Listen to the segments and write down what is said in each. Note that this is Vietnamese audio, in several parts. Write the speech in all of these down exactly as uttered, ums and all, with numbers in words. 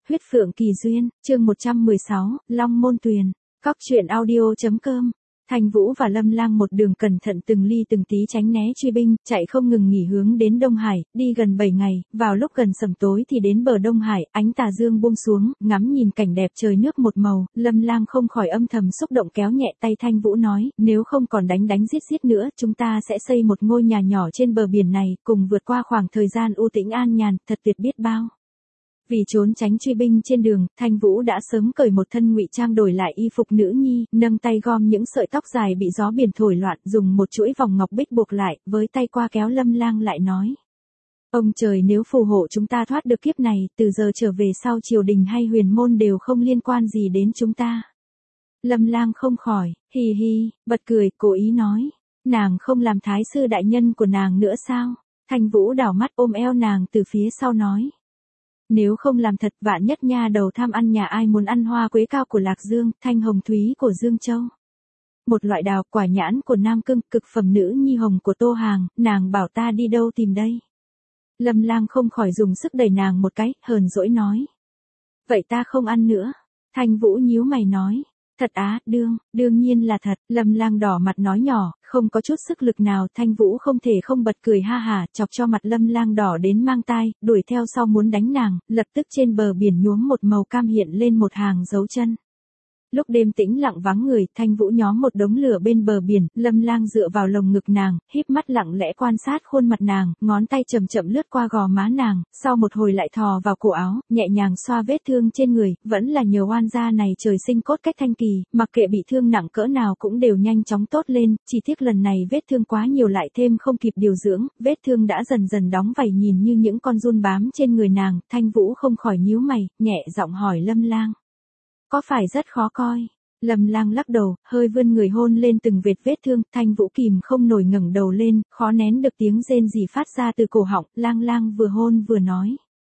Huyết Phượng Kỳ Duyên, chương một trăm mười sáu, Long Môn Tuyền, Cóc truyện audio chấm com. Thanh Vũ và Lâm Lang một đường cẩn thận từng ly từng tí tránh né truy binh, chạy không ngừng nghỉ hướng đến Đông Hải, đi gần bảy ngày, vào lúc gần sẩm tối thì đến bờ Đông Hải, ánh tà dương buông xuống, ngắm nhìn cảnh đẹp trời nước một màu, Lâm Lang không khỏi âm thầm xúc động kéo nhẹ tay Thanh Vũ nói, nếu không còn đánh đánh giết giết nữa, chúng ta sẽ xây một ngôi nhà nhỏ trên bờ biển này, cùng vượt qua khoảng thời gian u tĩnh an nhàn, thật tuyệt biết bao. Vì trốn tránh truy binh trên đường, Thanh Vũ đã sớm cởi một thân ngụy trang đổi lại y phục nữ nhi, nâng tay gom những sợi tóc dài bị gió biển thổi loạn, dùng một chuỗi vòng ngọc bích buộc lại, với tay qua kéo Lâm Lang lại nói. Ông trời nếu phù hộ chúng ta thoát được kiếp này, từ giờ trở về sau triều đình hay huyền môn đều không liên quan gì đến chúng ta. Lâm Lang không khỏi, hi hi, bật cười, cố ý nói. Nàng không làm thái sư đại nhân của nàng nữa sao? Thanh Vũ đảo mắt ôm eo nàng từ phía sau nói. Nếu không làm thật vạn nhất nha đầu tham ăn nhà ai muốn ăn hoa quế cao của Lạc Dương, thanh hồng thúy của Dương Châu. Một loại đào quả nhãn của Nam Cương, cực phẩm nữ nhi hồng của Tô Hàng, nàng bảo ta đi đâu tìm đây. Lâm Lang không khỏi dùng sức đẩy nàng một cái, hờn dỗi nói. Vậy ta không ăn nữa. Thanh Vũ nhíu mày nói. Thật á, đương, đương nhiên là thật, Lâm Lang đỏ mặt nói nhỏ, không có chút sức lực nào, Thanh Vũ không thể không bật cười ha hả, chọc cho mặt Lâm Lang đỏ đến mang tai, đuổi theo sau muốn đánh nàng, lập tức trên bờ biển nhuốm một màu cam hiện lên một hàng dấu chân. Lúc đêm tĩnh lặng vắng người, Thanh Vũ nhóm một đống lửa bên bờ biển, Lâm Lang dựa vào lồng ngực nàng, híp mắt lặng lẽ quan sát khuôn mặt nàng, ngón tay chậm chậm lướt qua gò má nàng, sau một hồi lại thò vào cổ áo, nhẹ nhàng xoa vết thương trên người, vẫn là nhờ oan gia này trời sinh cốt cách thanh kỳ, mặc kệ bị thương nặng cỡ nào cũng đều nhanh chóng tốt lên, chỉ tiếc lần này vết thương quá nhiều lại thêm không kịp điều dưỡng, vết thương đã dần dần đóng vảy nhìn như những con giun bám trên người nàng, Thanh Vũ không khỏi nhíu mày, nhẹ giọng hỏi Lâm Lang. Có phải rất khó coi? Lâm Lang lắc đầu, hơi vươn người hôn lên từng vệt vết thương, Thanh Vũ kìm không nổi ngẩng đầu lên, khó nén được tiếng rên rỉ phát ra từ cổ họng, Lang Lang vừa hôn vừa nói.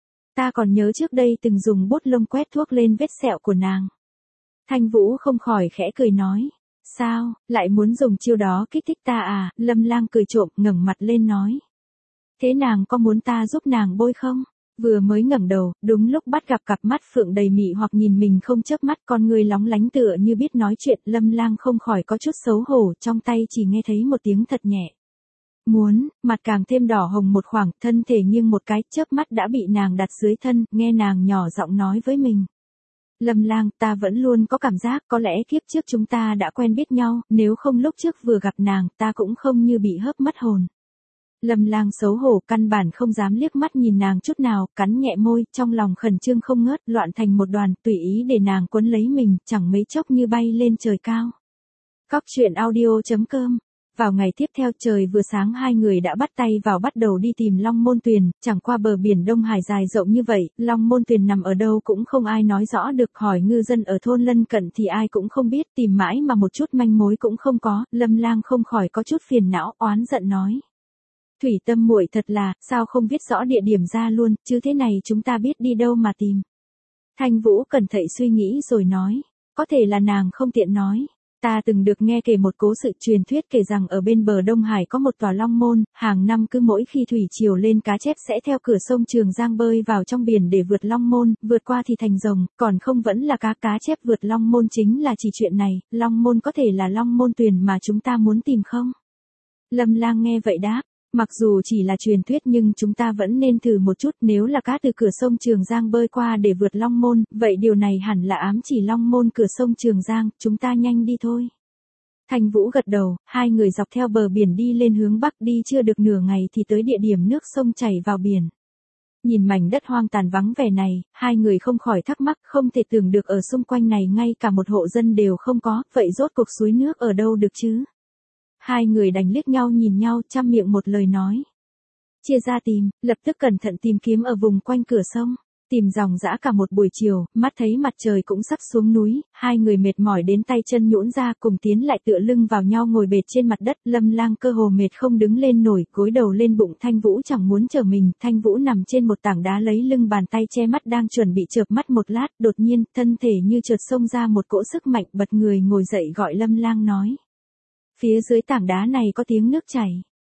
Ta còn nhớ trước đây từng dùng bút lông quét thuốc lên vết sẹo của nàng. Thanh Vũ không khỏi khẽ cười nói. Sao, lại muốn dùng chiêu đó kích thích ta à? Lâm Lang cười trộm, ngẩng mặt lên nói. Thế nàng có muốn ta giúp nàng bôi không? Vừa mới ngẩng đầu, đúng lúc bắt gặp cặp mắt phượng đầy mị hoặc nhìn mình không chớp mắt, con người lóng lánh tựa như biết nói chuyện, Lâm Lang không khỏi có chút xấu hổ, trong tay chỉ nghe thấy một tiếng thật nhẹ. Muốn, mặt càng thêm đỏ hồng một khoảng, thân thể nghiêng một cái, chớp mắt đã bị nàng đặt dưới thân, nghe nàng nhỏ giọng nói với mình. Lâm Lang, ta vẫn luôn có cảm giác, có lẽ kiếp trước chúng ta đã quen biết nhau, nếu không lúc trước vừa gặp nàng, ta cũng không như bị hớp mất hồn. Lâm Lang xấu hổ căn bản không dám liếc mắt nhìn nàng chút nào, cắn nhẹ môi, trong lòng khẩn trương không ngớt, loạn thành một đoàn, tùy ý để nàng quấn lấy mình, chẳng mấy chốc như bay lên trời cao. Cóc truyện audio chấm com. Vào ngày tiếp theo trời vừa sáng hai người đã bắt tay vào bắt đầu đi tìm Long Môn Tuyền, chẳng qua bờ biển Đông Hải dài rộng như vậy, Long Môn Tuyền nằm ở đâu cũng không ai nói rõ được, hỏi ngư dân ở thôn lân cận thì ai cũng không biết, tìm mãi mà một chút manh mối cũng không có, Lâm Lang không khỏi có chút phiền não, oán giận nói. Thủy Tâm muội thật là, sao không viết rõ địa điểm ra luôn, chứ thế này chúng ta biết đi đâu mà tìm. Thanh Vũ cẩn thận suy nghĩ rồi nói, có thể là nàng không tiện nói. Ta từng được nghe kể một cố sự truyền thuyết kể rằng ở bên bờ Đông Hải có một tòa Long Môn, hàng năm cứ mỗi khi thủy triều lên cá chép sẽ theo cửa sông Trường Giang bơi vào trong biển để vượt Long Môn, vượt qua thì thành rồng, còn không vẫn là cá cá chép vượt Long Môn chính là chỉ chuyện này, Long Môn có thể là Long Môn Tuyền mà chúng ta muốn tìm không? Lâm Lang nghe vậy đáp. Mặc dù chỉ là truyền thuyết nhưng chúng ta vẫn nên thử một chút, nếu là cá từ cửa sông Trường Giang bơi qua để vượt Long Môn, vậy điều này hẳn là ám chỉ Long Môn cửa sông Trường Giang, chúng ta nhanh đi thôi. Thanh Vũ gật đầu, hai người dọc theo bờ biển đi lên hướng bắc, đi chưa được nửa ngày thì tới địa điểm nước sông chảy vào biển. Nhìn mảnh đất hoang tàn vắng vẻ này, hai người không khỏi thắc mắc, không thể tưởng được ở xung quanh này ngay cả một hộ dân đều không có, vậy rốt cuộc suối nước ở đâu được chứ? Hai người đành liếc nhau nhìn nhau, trăm miệng một lời nói. Chia ra tìm, lập tức cẩn thận tìm kiếm ở vùng quanh cửa sông. Tìm dòng dã cả một buổi chiều, mắt thấy mặt trời cũng sắp xuống núi, hai người mệt mỏi đến tay chân nhũn ra cùng tiến lại tựa lưng vào nhau ngồi bệt trên mặt đất. Lâm Lang cơ hồ mệt không đứng lên nổi, gối đầu lên bụng, Thanh Vũ chẳng muốn chờ mình. Thanh Vũ nằm trên một tảng đá lấy lưng bàn tay che mắt đang chuẩn bị chợp mắt một lát, đột nhiên, thân thể như chợt xông ra một cỗ sức mạnh, bật người ngồi dậy gọi Lâm Lang nói. Phía dưới tảng đá này có tiếng nước chảy.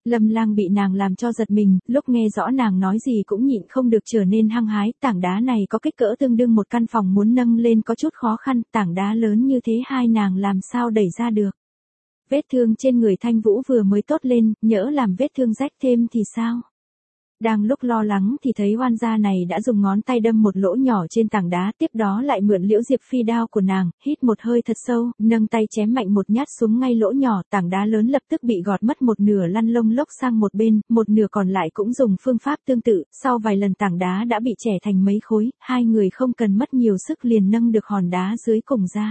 Lâm Lang bị nàng làm cho giật mình, lúc nghe rõ nàng nói gì cũng nhịn không được trở nên hăng hái, tảng đá này có kích cỡ tương đương một căn phòng muốn nâng lên có chút khó khăn, tảng đá lớn như thế hai nàng làm sao đẩy ra được. Vết thương trên người Thanh Vũ vừa mới tốt lên, nhỡ làm vết thương rách thêm thì sao? Đang lúc lo lắng thì thấy oan gia này đã dùng ngón tay đâm một lỗ nhỏ trên tảng đá, tiếp đó lại mượn liễu diệp phi đao của nàng, hít một hơi thật sâu, nâng tay chém mạnh một nhát xuống ngay lỗ nhỏ, tảng đá lớn lập tức bị gọt mất một nửa lăn lông lốc sang một bên, một nửa còn lại cũng dùng phương pháp tương tự, sau vài lần tảng đá đã bị chẻ thành mấy khối, hai người không cần mất nhiều sức liền nâng được hòn đá dưới cùng ra.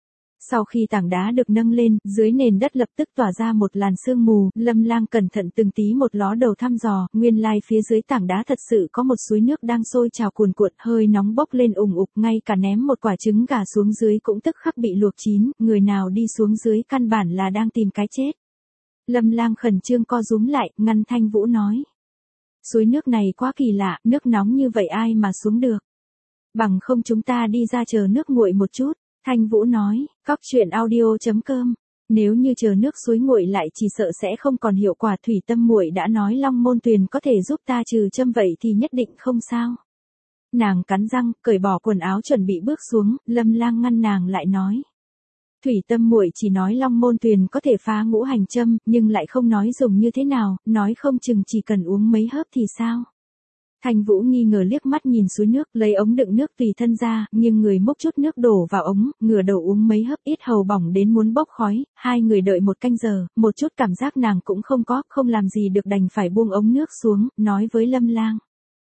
Sau khi tảng đá được nâng lên, dưới nền đất lập tức tỏa ra một làn sương mù, Lâm Lang cẩn thận từng tí một ló đầu thăm dò, nguyên lai phía dưới tảng đá thật sự có một suối nước đang sôi trào cuồn cuộn, hơi nóng bốc lên ùng ục, ngay cả ném một quả trứng gà xuống dưới cũng tức khắc bị luộc chín, người nào đi xuống dưới căn bản là đang tìm cái chết. Lâm Lang khẩn trương co rúm lại, ngăn Thanh Vũ nói. Suối nước này quá kỳ lạ, nước nóng như vậy ai mà xuống được. Bằng không chúng ta đi ra chờ nước nguội một chút. Thanh Vũ nói, cóc truyện audio chấm com. Nếu như chờ nước suối nguội lại chỉ sợ sẽ không còn hiệu quả. Thủy Tâm muội đã nói Long Môn Tuyền có thể giúp ta trừ châm vậy thì nhất định không sao. Nàng cắn răng, cởi bỏ quần áo chuẩn bị bước xuống, Lâm Lang ngăn nàng lại nói. Thủy Tâm muội chỉ nói Long Môn Tuyền có thể phá ngũ hành châm, nhưng lại không nói dùng như thế nào, nói không chừng chỉ cần uống mấy hớp thì sao. Thanh Vũ nghi ngờ liếc mắt nhìn suối nước, lấy ống đựng nước tùy thân ra, nhưng người múc chút nước đổ vào ống, ngửa đầu uống mấy hớp, ít hầu bỏng đến muốn bốc khói, hai người đợi một canh giờ, một chút cảm giác nàng cũng không có, không làm gì được đành phải buông ống nước xuống, nói với Lâm Lang.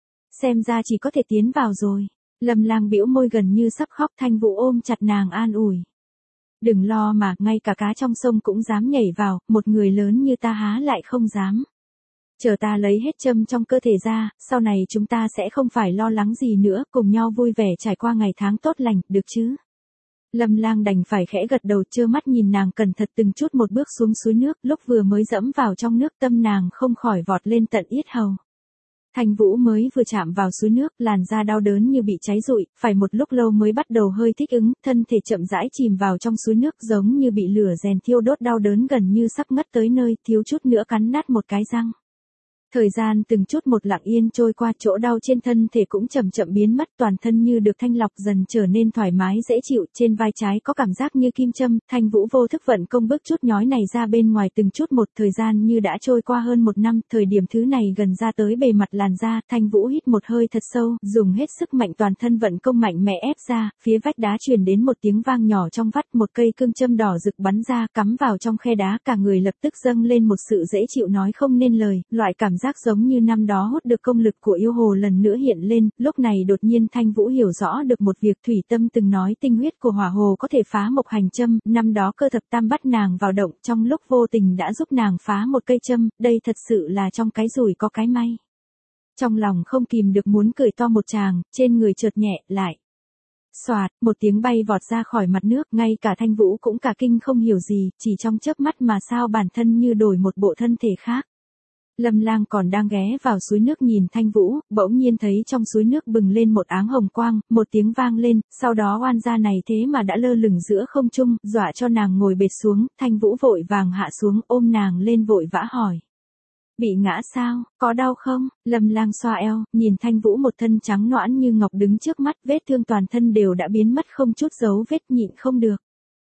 Xem ra chỉ có thể tiến vào rồi. Lâm Lang bĩu môi gần như sắp khóc, Thanh Vũ ôm chặt nàng an ủi. Đừng lo mà, ngay cả cá trong sông cũng dám nhảy vào, một người lớn như ta há lại không dám. Chờ ta lấy hết châm trong cơ thể ra, sau này chúng ta sẽ không phải lo lắng gì nữa, cùng nhau vui vẻ trải qua ngày tháng tốt lành, được chứ? Lâm Lang đành phải khẽ gật đầu, trơ mắt nhìn nàng cẩn thận từng chút một bước xuống suối nước, lúc vừa mới dẫm vào trong nước tâm nàng không khỏi vọt lên tận yết hầu. Thanh Vũ mới vừa chạm vào suối nước, làn da đau đớn như bị cháy rụi, phải một lúc lâu mới bắt đầu hơi thích ứng, thân thể chậm rãi chìm vào trong suối nước giống như bị lửa rèn thiêu đốt, đau đớn gần như sắp ngất tới nơi, thiếu chút nữa cắn nát một cái răng. Thời gian từng chút một lặng yên trôi qua, chỗ đau trên thân thể cũng chậm chậm biến mất, toàn thân như được thanh lọc dần trở nên thoải mái dễ chịu, trên vai trái có cảm giác như kim châm, Thanh Vũ vô thức vận công bước chút nhói này ra bên ngoài từng chút một, thời gian như đã trôi qua hơn một năm, thời điểm thứ này gần ra tới bề mặt làn da, Thanh Vũ hít một hơi thật sâu, dùng hết sức mạnh toàn thân vận công mạnh mẽ ép ra, phía vách đá truyền đến một tiếng vang nhỏ trong vắt, một cây cương châm đỏ rực bắn ra, cắm vào trong khe đá, cả người lập tức dâng lên một sự dễ chịu nói không nên lời, loại cảm giác giống như năm đó hút được công lực của yêu hồ lần nữa hiện lên, lúc này đột nhiên Thanh Vũ hiểu rõ được một việc. Thủy Tâm từng nói tinh huyết của hỏa hồ có thể phá mộc hành châm, năm đó Cơ Thập Tam bắt nàng vào động, trong lúc vô tình đã giúp nàng phá một cây châm, đây thật sự là trong cái rủi có cái may. Trong lòng không kìm được muốn cười to một tràng, trên người chợt nhẹ lại. Xoạt, một tiếng bay vọt ra khỏi mặt nước, ngay cả Thanh Vũ cũng cả kinh không hiểu gì, chỉ trong chớp mắt mà sao bản thân như đổi một bộ thân thể khác. Lâm Lang còn đang ghé vào suối nước nhìn Thanh Vũ, bỗng nhiên thấy trong suối nước bừng lên một áng hồng quang, một tiếng vang lên, sau đó oan gia này thế mà đã lơ lửng giữa không trung, dọa cho nàng ngồi bệt xuống, Thanh Vũ vội vàng hạ xuống, ôm nàng lên vội vã hỏi. Bị ngã sao, có đau không? Lâm Lang xoa eo, nhìn Thanh Vũ một thân trắng nõn như ngọc đứng trước mắt, vết thương toàn thân đều đã biến mất không chút dấu vết, nhịn không được.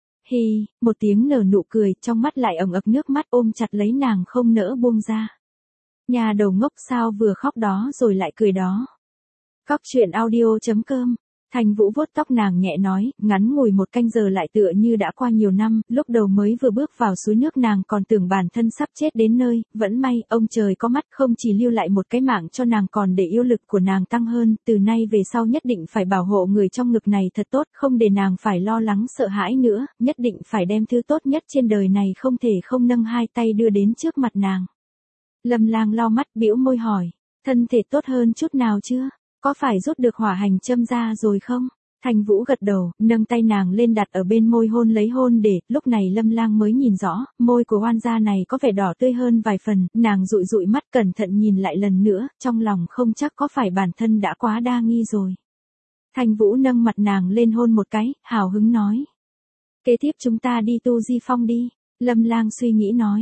Hi, một tiếng nở nụ cười, trong mắt lại ẩn ực nước mắt, ôm chặt lấy nàng không nỡ buông ra. Nhà đầu ngốc sao vừa khóc đó rồi lại cười đó. Cóc truyện audio chấm com. Thanh Vũ vuốt tóc nàng nhẹ nói, ngắn ngủi một canh giờ lại tựa như đã qua nhiều năm, lúc đầu mới vừa bước vào suối nước nàng còn tưởng bản thân sắp chết đến nơi, vẫn may, ông trời có mắt không chỉ lưu lại một cái mạng cho nàng còn để yêu lực của nàng tăng hơn, từ nay về sau nhất định phải bảo hộ người trong ngực này thật tốt, không để nàng phải lo lắng sợ hãi nữa, nhất định phải đem thứ tốt nhất trên đời này không thể không nâng hai tay đưa đến trước mặt nàng. Lâm Lang lau mắt bĩu môi hỏi, thân thể tốt hơn chút nào chưa? Có phải rút được hỏa hành châm ra rồi không? Thanh Vũ gật đầu, nâng tay nàng lên đặt ở bên môi hôn lấy hôn để, lúc này Lâm Lang mới nhìn rõ, môi của oan gia này có vẻ đỏ tươi hơn vài phần, nàng dụi dụi mắt cẩn thận nhìn lại lần nữa, trong lòng không chắc có phải bản thân đã quá đa nghi rồi. Thanh Vũ nâng mặt nàng lên hôn một cái, hào hứng nói. Kế tiếp chúng ta đi tu di phong đi, Lâm Lang suy nghĩ nói.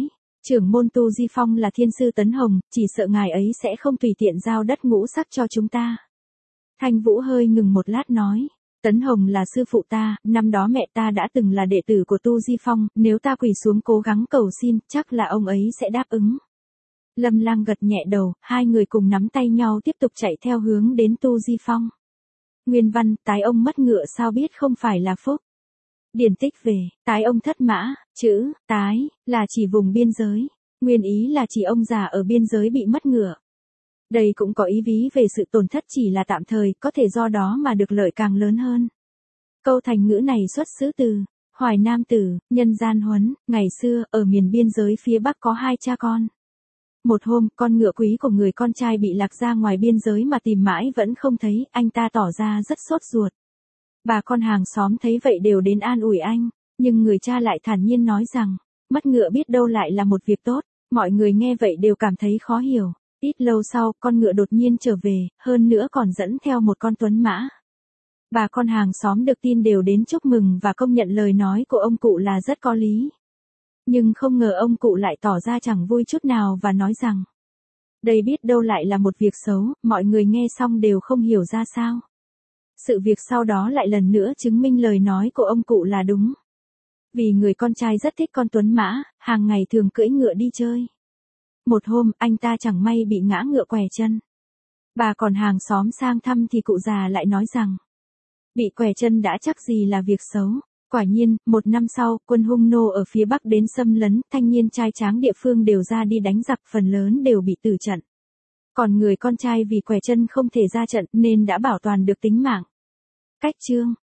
Trưởng môn Tu Di Phong là thiên sư Tấn Hồng, chỉ sợ ngài ấy sẽ không tùy tiện giao đất ngũ sắc cho chúng ta. Thanh Vũ hơi ngừng một lát nói. Tấn Hồng là sư phụ ta, năm đó mẹ ta đã từng là đệ tử của Tu Di Phong, nếu ta quỳ xuống cố gắng cầu xin, chắc là ông ấy sẽ đáp ứng. Lâm Lang gật nhẹ đầu, hai người cùng nắm tay nhau tiếp tục chạy theo hướng đến Tu Di Phong. Nguyên văn, tái ông mất ngựa sao biết không phải là phúc. Điển tích về, tái ông thất mã, chữ, tái, là chỉ vùng biên giới. Nguyên ý là chỉ ông già ở biên giới bị mất ngựa. Đây cũng có ý ví về sự tổn thất chỉ là tạm thời, có thể do đó mà được lợi càng lớn hơn. Câu thành ngữ này xuất xứ từ Hoài Nam Tử, nhân gian huấn, ngày xưa, ở miền biên giới phía Bắc có hai cha con. Một hôm, con ngựa quý của người con trai bị lạc ra ngoài biên giới mà tìm mãi vẫn không thấy, anh ta tỏ ra rất sốt ruột. Bà con hàng xóm thấy vậy đều đến an ủi anh, nhưng người cha lại thản nhiên nói rằng, mất ngựa biết đâu lại là một việc tốt, mọi người nghe vậy đều cảm thấy khó hiểu. Ít lâu sau, con ngựa đột nhiên trở về, hơn nữa còn dẫn theo một con tuấn mã. Bà con hàng xóm được tin đều đến chúc mừng và công nhận lời nói của ông cụ là rất có lý. Nhưng không ngờ ông cụ lại tỏ ra chẳng vui chút nào và nói rằng, đây biết đâu lại là một việc xấu, mọi người nghe xong đều không hiểu ra sao. Sự việc sau đó lại lần nữa chứng minh lời nói của ông cụ là đúng. Vì người con trai rất thích con tuấn mã, hàng ngày thường cưỡi ngựa đi chơi. Một hôm, anh ta chẳng may bị ngã ngựa què chân. Bà còn hàng xóm sang thăm thì cụ già lại nói rằng, bị què chân đã chắc gì là việc xấu. Quả nhiên, một năm sau, quân hung nô ở phía Bắc đến xâm lấn, thanh niên trai tráng địa phương đều ra đi đánh giặc, phần lớn đều bị tử trận. Còn người con trai vì què chân không thể ra trận nên đã bảo toàn được tính mạng. Cách chương